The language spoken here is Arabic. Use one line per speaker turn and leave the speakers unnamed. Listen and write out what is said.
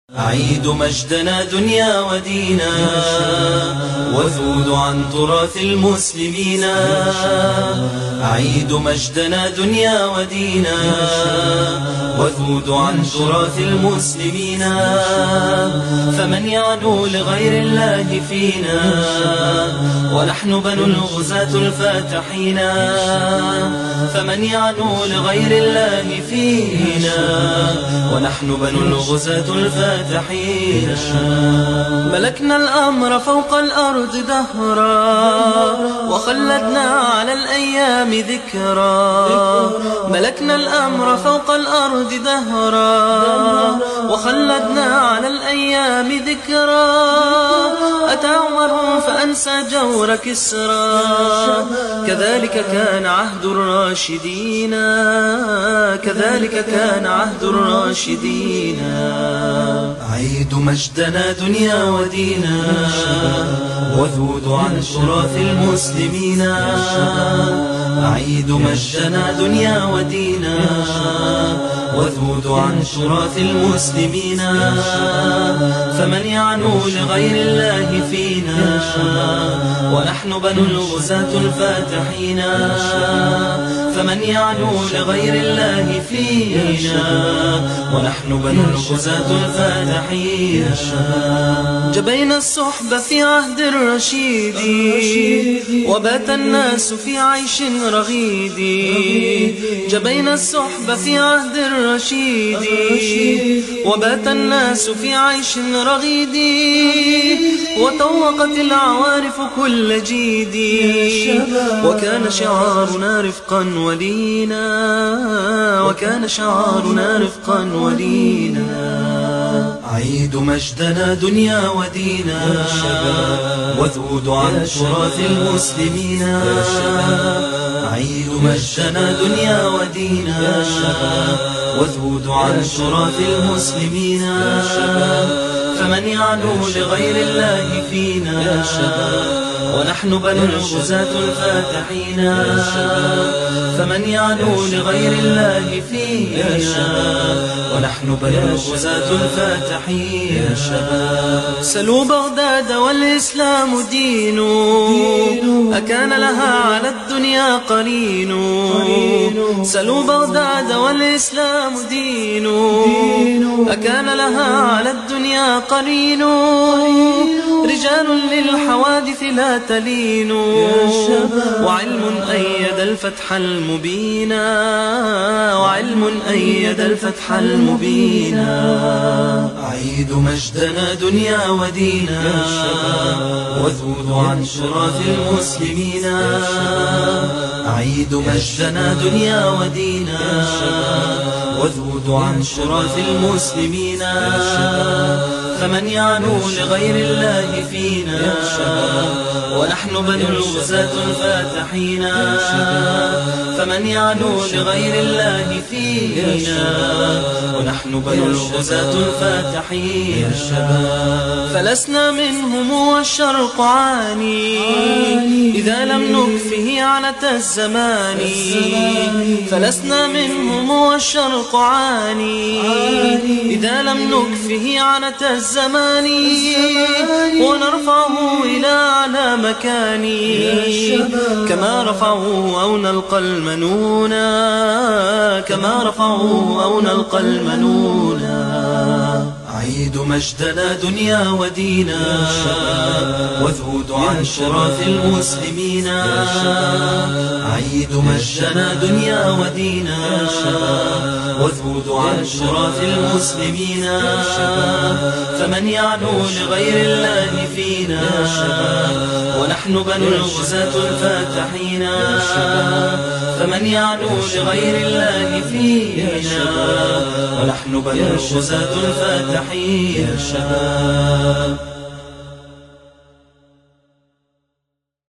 أعيد مجدنا دنيا ودينا وذود عن تراث المسلمين. أعيد مجدنا دنيا ودينا وذود عن تراث المسلمين. فمن يعلو لغير الله فينا ونحن بنو الغزاة الفاتحين. فمن يعلو لغير الله فينا ونحن بنو الغزاة الفاتحين. ملكنا الأمر فوق الأرض دهرا وخلدنا على الأيام ذكرا. ملكنا الأمر فوق الأرض دهرا وخلدنا على الأيام ذكرا. أتى عمر فأنسى جور كسرى كذلك كان عهد الراشدين. كذلك كان عهد الراشدين. أعيد مجدنا دنيا ودينا وذود عن تراث المسلمين. أعيد مجدنا دنيا ودينا وذود عن تراث المسلمين. فمن يعلو لغير الله فينا ونحن بنو الغزاة الفاتحين. فمن يعلو لغير الله فينا ونحن بنو الغزاة الفاتحين. جبينا الصحبة في عهد الرشيد وبات الناس في عيش رغيد. جبينا الصحبة في عهد الرشيد وبات الناس في عيش رغيد. وطوقت العوارف كل جيد وكان شعارنا رفقا ولينا. وكان شعارنا رفقا ولينا. أعيد مجدنا دنيا ودينا وذود عن تراث المسلمين. أعيد مجدنا دنيا ودينا وذود عن تراث المسلمين. فمن يعلو لغير الله فينا ونحن بنو الغزاة الفاتحين. فمن يعلو لغير الله فينا ونحن بنو الغزاة الفاتحين. سلوا بغداد والإسلام دين أكان لها على الدنيا قرين. سلوا بغداد والإسلام دين أكان لها على الدنيا قرين. رجال للحوادث لا تلين وعلم أيد الفتح المبين. وعلم أيد الفتح المبين. أعيد مجدنا دنيا ودينا وذود عن تراث المسلمين. أعيد مجدنا دنيا ودينا وذود عن تراث المسلمين. فمن يعلو لغير الله فينا ونحن بنو الغزاة الفاتحين. فمن يعلو لغير الله فينا ونحن بنو الغزاة الفاتحين. فلسنا منهم والشرق عاني إذا لم نكفه عنة الزمان. فلسنا منهم والشرق عاني إذا لم نكفه عنة الزمان. ونرفعه إلى أعلى مكان كما رفعوه أو نلقى المنونا. كما رفعوه أو نلقى المنونا. أعيد مجدنا دنيا ودينا وذود عن تراث المسلمين. أعيد مجدنا دنيا ودينا وذود عن تراث المسلمين. فمن يعلو لغير الله فينا ونحن بنو الغزاة الفاتحين. فمن يعلو لغير الله فينا ونحن بنو الغزاة الفاتحين.